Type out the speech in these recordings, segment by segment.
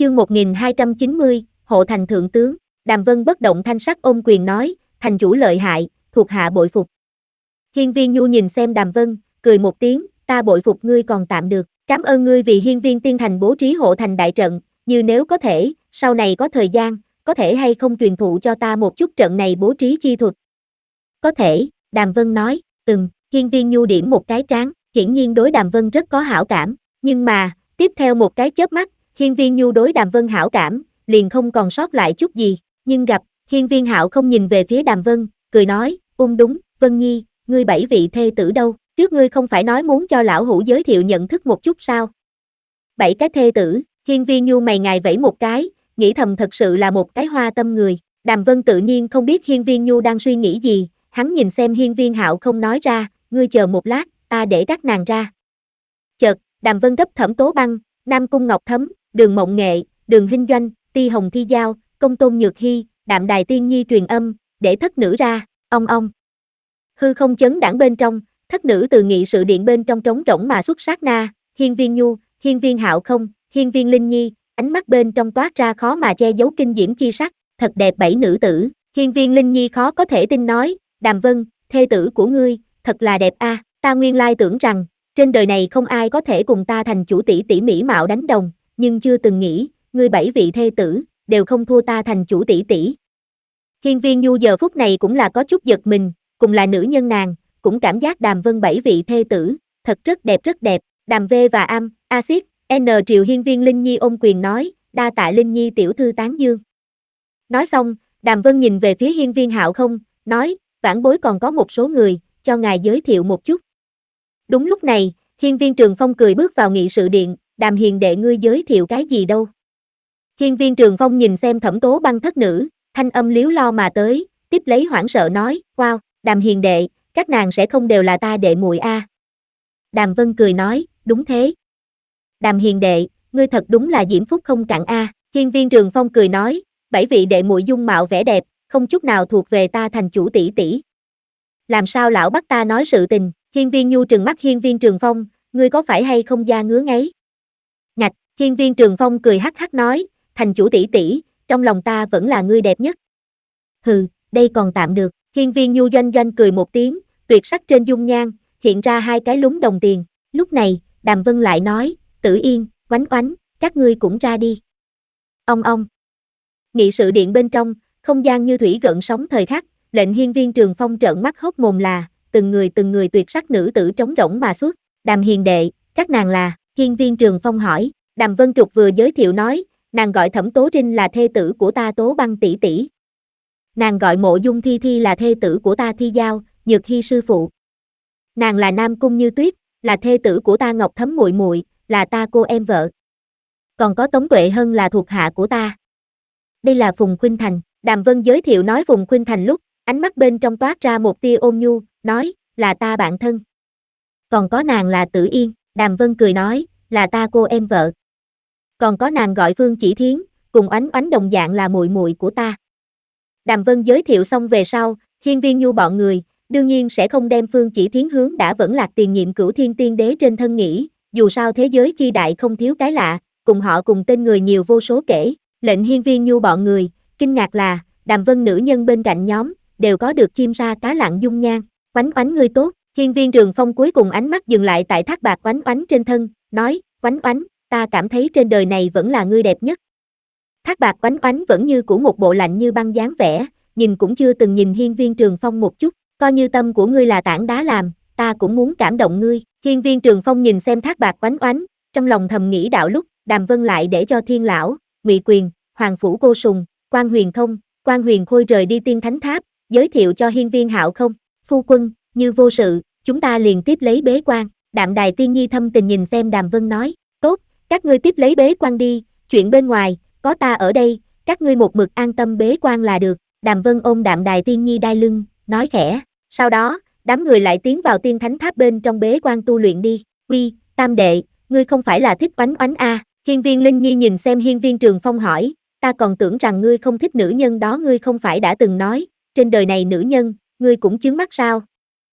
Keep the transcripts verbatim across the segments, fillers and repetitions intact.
Chương một nghìn hai trăm chín mươi, Hộ thành thượng tướng. Đàm Vân bất động thanh sắc ôm quyền nói, thành chủ lợi hại, thuộc hạ bội phục. Hiên Viên Nhu nhìn xem Đàm Vân, cười một tiếng, ta bội phục ngươi còn tạm được, cảm ơn ngươi vì Hiên Viên Tiên Thành bố trí hộ thành đại trận, như nếu có thể, sau này có thời gian, có thể hay không truyền thụ cho ta một chút trận này bố trí chi thuật. Có thể, Đàm Vân nói, ừm, Hiên Viên Nhu điểm một cái trán, hiển nhiên đối Đàm Vân rất có hảo cảm, nhưng mà, tiếp theo một cái chớp mắt, Hiên Viên Nhu đối Đàm Vân hảo cảm, liền không còn sót lại chút gì, nhưng gặp, Hiên Viên Hạo không nhìn về phía Đàm Vân, cười nói, ung đúng, Vân Nhi, ngươi bảy vị thê tử đâu, trước ngươi không phải nói muốn cho lão hữu giới thiệu nhận thức một chút sao? Bảy cái thê tử, Hiên Viên Nhu mày ngài vẫy một cái, nghĩ thầm thật sự là một cái hoa tâm người, Đàm Vân tự nhiên không biết Hiên Viên Nhu đang suy nghĩ gì, hắn nhìn xem Hiên Viên Hạo không nói ra, ngươi chờ một lát, ta để các nàng ra. Chợt, Đàm Vân gấp Thẩm Tố Băng, Nam Cung Ngọc Thấm, Đường Mộng Nghệ, Đường Hinh Doanh, Ti Hồng Thi Giao, Công Tôn Nhược Hy, Đạm Đài Tiên Nhi truyền âm, để thất nữ ra, ong ong. Hư không chấn đãng bên trong, thất nữ từ nghị sự điện bên trong trống rỗng mà xuất sát na, Hiên Viên Nhu, Hiên Viên Hạo không, Hiên Viên Linh Nhi, ánh mắt bên trong toát ra khó mà che giấu kinh diễm chi sắc, thật đẹp bảy nữ tử, Hiên Viên Linh Nhi khó có thể tin nói, Đàm Vân, thê tử của ngươi, thật là đẹp a, ta nguyên lai tưởng rằng, trên đời này không ai có thể cùng ta thành chủ tỷ tỷ mỹ mạo đánh đồng, nhưng chưa từng nghĩ, ngươi bảy vị thê tử, đều không thua ta thành chủ tỷ tỷ. Hiên Viên Nhu giờ phút này cũng là có chút giật mình, cùng là nữ nhân nàng, cũng cảm giác Đàm Vân bảy vị thê tử, thật rất đẹp rất đẹp, Đàm V và Am, Axit, N Triều Hiên Viên Linh Nhi ôm quyền nói, đa tạ Linh Nhi tiểu thư tán dương. Nói xong, Đàm Vân nhìn về phía Hiên Viên Hạo không, nói, vãn bối còn có một số người, cho ngài giới thiệu một chút. Đúng lúc này, Hiên Viên Trường Phong cười bước vào nghị sự điện, Đàm hiền đệ ngươi giới thiệu cái gì đâu. Hiên Viên Trường Phong nhìn xem Thẩm Tố Băng thất nữ, thanh âm liếu lo mà tới, tiếp lấy hoảng sợ nói, wow, Đàm hiền đệ, các nàng sẽ không đều là ta đệ muội a. Đàm Vân cười nói, đúng thế. Đàm hiền đệ, ngươi thật đúng là diễm phúc không cạn a. Hiên Viên Trường Phong cười nói, bảy vị đệ muội dung mạo vẻ đẹp, không chút nào thuộc về ta thành chủ tỷ tỷ. Làm sao lão bắt ta nói sự tình? Hiên Viên Nhu trừng mắt Hiên Viên Trường Phong, ngươi có phải hay không da ngứa ngáy? Ngạch, Hiên Viên Trường Phong cười hắc hắc nói, thành chủ tỷ tỷ, trong lòng ta vẫn là ngươi đẹp nhất. Hừ, đây còn tạm được. Hiên Viên Nhu doanh doanh cười một tiếng, tuyệt sắc trên dung nhan, hiện ra hai cái lúng đồng tiền. Lúc này, Đàm Vân lại nói, Tử Yên, Oánh Oánh, các ngươi cũng ra đi. Ong ong. Nghị sự điện bên trong, không gian như thủy gợn sóng thời khắc, lệnh Hiên Viên Trường Phong trợn mắt hốt mồm là, từng người từng người tuyệt sắc nữ tử trống rỗng mà xuất. Đàm hiền đệ, các nàng là, Hiên Viên Trường Phong hỏi, Đàm Vân Trục vừa giới thiệu nói, nàng gọi Thẩm Tố Trinh là thê tử của ta Tố Băng tỷ tỷ. Nàng gọi Mộ Dung Thi Thi là thê tử của ta Thi Giao, Nhược Hy sư phụ. Nàng là Nam Cung Như Tuyết, là thê tử của ta Ngọc Thấm muội muội, là ta cô em vợ. Còn có Tống Tuệ Hân là thuộc hạ của ta. Đây là Phùng Khuynh Thành. Đàm Vân giới thiệu nói Phùng Khuynh Thành lúc, ánh mắt bên trong toát ra một tia ôn nhu, nói, là ta bạn thân. Còn có nàng là Tử Yên, Đàm Vân cười nói, là ta cô em vợ. Còn có nàng gọi Phương Chỉ Thiến, cùng Oánh Oánh đồng dạng là muội muội của ta. Đàm Vân giới thiệu xong về sau, Hiên Viên Nhu bọn người, đương nhiên sẽ không đem Phương Chỉ Thiến hướng đã vẫn lạc tiền nhiệm Cửu Thiên Tiên Đế trên thân nghĩ, dù sao thế giới chi đại không thiếu cái lạ, cùng họ cùng tên người nhiều vô số kể, lệnh Hiên Viên Nhu bọn người, kinh ngạc là, Đàm Vân nữ nhân bên cạnh nhóm, đều có được chim sa cá lặng dung nhan, Oánh Oánh ngươi tốt. Hiên Viên Trường Phong cuối cùng ánh mắt dừng lại tại Thác Bạc Oánh Oánh trên thân, nói, Oánh Oánh, ta cảm thấy trên đời này vẫn là ngươi đẹp nhất. Thác Bạc Oánh Oánh vẫn như cũ một bộ lạnh như băng dáng vẻ, nhìn cũng chưa từng nhìn Hiên Viên Trường Phong một chút, coi như tâm của ngươi là tảng đá làm, ta cũng muốn cảm động ngươi. Hiên Viên Trường Phong nhìn xem Thác Bạc Oánh Oánh, trong lòng thầm nghĩ đạo lúc, Đàm Vân lại để cho Thiên Lão, Ngụy Quyền, Hoàng Phủ Cô Sùng, Quan Huyền Không, Quan Huyền Khôi rời đi Tiên Thánh Tháp, giới thiệu cho Hiên Viên Hạo không, phu quân, như vô sự, chúng ta liền tiếp lấy bế quan. Đạm Đài Tiên Nhi thâm tình nhìn xem Đàm Vân nói, tốt, các ngươi tiếp lấy bế quan đi, chuyện bên ngoài, có ta ở đây, các ngươi một mực an tâm bế quan là được. Đàm Vân ôm Đạm Đài Tiên Nhi đai lưng, nói khẽ, sau đó, đám người lại tiến vào Tiên Thánh Tháp bên trong bế quan tu luyện đi. Uy, tam đệ, ngươi không phải là thích Oánh Oánh a? Hiên Viên Linh Nhi nhìn xem Hiên Viên Trường Phong hỏi, ta còn tưởng rằng ngươi không thích nữ nhân đó, ngươi không phải đã từng nói, trên đời này nữ nhân, ngươi cũng chướng mắt sao?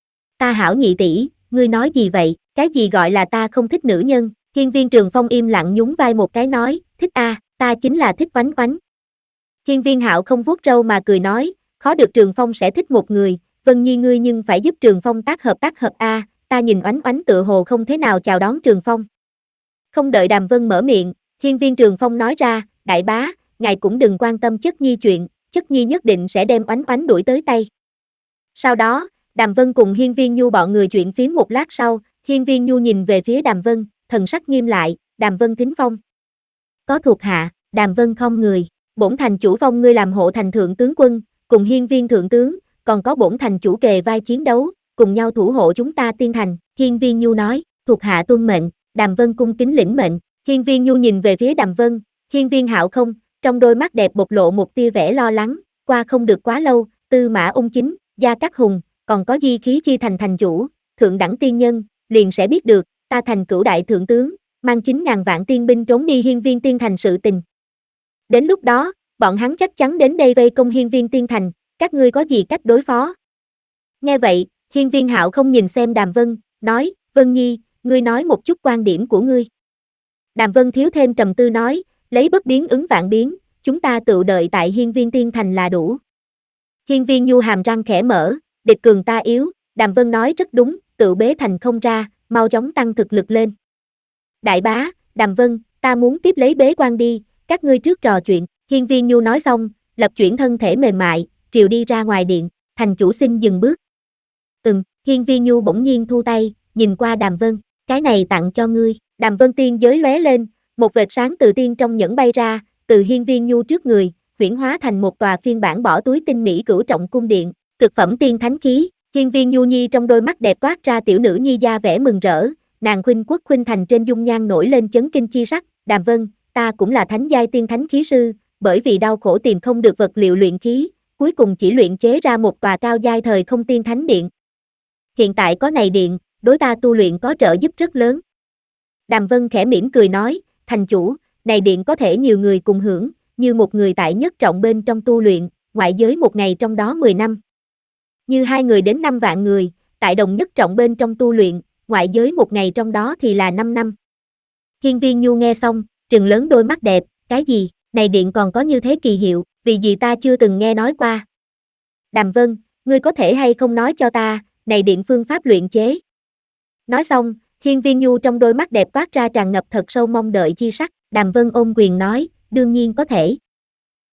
Ta hảo nhị tỷ, ngươi nói gì vậy, cái gì gọi là ta không thích nữ nhân? Hiên Viên Trường Phong im lặng nhún vai một cái nói, thích a, ta chính là thích oánh oánh. Hiên Viên Hạo không vuốt râu mà cười nói, khó được Trường Phong sẽ thích một người, Vân Nhi ngươi nhưng phải giúp Trường Phong tác hợp tác hợp a, ta nhìn oánh oánh tựa hồ không thế nào chào đón Trường Phong. Không đợi Đàm Vân mở miệng, Hiên Viên Trường Phong nói ra, đại bá, ngài cũng đừng quan tâm Chất Nhi chuyện, Chất Nhi nhất định sẽ đem oánh oánh đuổi tới tay. Sau đó, Đàm Vân cùng Hiên Viên Nhu bọn người chuyện phím một lát sau, Hiên Viên Nhu nhìn về phía Đàm Vân, thần sắc nghiêm lại, Đàm Vân thính phong. Có thuộc hạ, Đàm Vân không người, bổn thành chủ phong ngươi làm hộ thành thượng tướng quân, cùng Hiên Viên thượng tướng, còn có bổn thành chủ kề vai chiến đấu, cùng nhau thủ hộ chúng ta tiên thành, Hiên Viên Nhu nói, thuộc hạ tuân mệnh, Đàm Vân cung kính lĩnh mệnh, Hiên Viên Nhu nhìn về phía Đàm Vân, Hiên Viên Hạo không, trong đôi mắt đẹp bộc lộ một tia vẻ lo lắng, qua không được quá lâu, Tư Mã Ung Chính, Gia Cát Hùng, còn có Di Khí Chi thành thành chủ, thượng đẳng tiên nhân, liền sẽ biết được, ta thành cửu đại thượng tướng, mang chín ngàn vạn tiên binh trốn đi Hiên Viên tiên thành sự tình. Đến lúc đó, bọn hắn chắc chắn đến đây vây công Hiên Viên tiên thành, các ngươi có gì cách đối phó? Nghe vậy, Hiên Viên Hạo không nhìn xem Đàm Vân, nói, Vân Nhi, ngươi nói một chút quan điểm của ngươi. Đàm Vân thiếu thêm trầm tư nói, lấy bất biến ứng vạn biến, chúng ta tự đợi tại Hiên Viên tiên thành là đủ. Hiên Viên Nhu hàm răng khẽ mở, địch cường ta yếu, Đàm Vân nói rất đúng, tự bế thành không ra, mau chóng tăng thực lực lên. Đại bá, Đàm Vân, ta muốn tiếp lấy bế quan đi, các ngươi trước trò chuyện, Hiên Viên Nhu nói xong, lập chuyển thân thể mềm mại, triều đi ra ngoài điện, thành chủ xin dừng bước. Ừm, Hiên Viên Nhu bỗng nhiên thu tay, nhìn qua Đàm Vân, cái này tặng cho ngươi, Đàm Vân tiên giới lóe lên, một vệt sáng từ tiên trong nhẫn bay ra, từ Hiên Viên Nhu trước người, huyễn hóa thành một tòa phiên bản bỏ túi tinh mỹ cửu trọng cung điện, cực phẩm tiên thánh khí, Hiên Viên Nhu Nhi trong đôi mắt đẹp toát ra tiểu nữ nhi da vẻ mừng rỡ, nàng khuynh quốc khuynh thành trên dung nhan nổi lên chấn kinh chi sắc, Đàm Vân, ta cũng là thánh giai tiên thánh khí sư, bởi vì đau khổ tìm không được vật liệu luyện khí, cuối cùng chỉ luyện chế ra một tòa cao giai thời không tiên thánh điện. Hiện tại có này điện, đối ta tu luyện có trợ giúp rất lớn. Đàm Vân khẽ mỉm cười nói, thành chủ, này điện có thể nhiều người cùng hưởng, như một người tại nhất trọng bên trong tu luyện, ngoại giới một ngày trong đó mười năm. Như hai người đến năm vạn người, tại đồng nhất trọng bên trong tu luyện, ngoại giới một ngày trong đó thì là năm năm. Hiên Viên Nhu nghe xong, trừng lớn đôi mắt đẹp, cái gì, này điện còn có như thế kỳ hiệu, vì gì ta chưa từng nghe nói qua. Đàm Vân, ngươi có thể hay không nói cho ta, này điện phương pháp luyện chế. Nói xong, Hiên Viên Nhu trong đôi mắt đẹp toát ra tràn ngập thật sâu mong đợi chi sắc, Đàm Vân ôm quyền nói, đương nhiên có thể.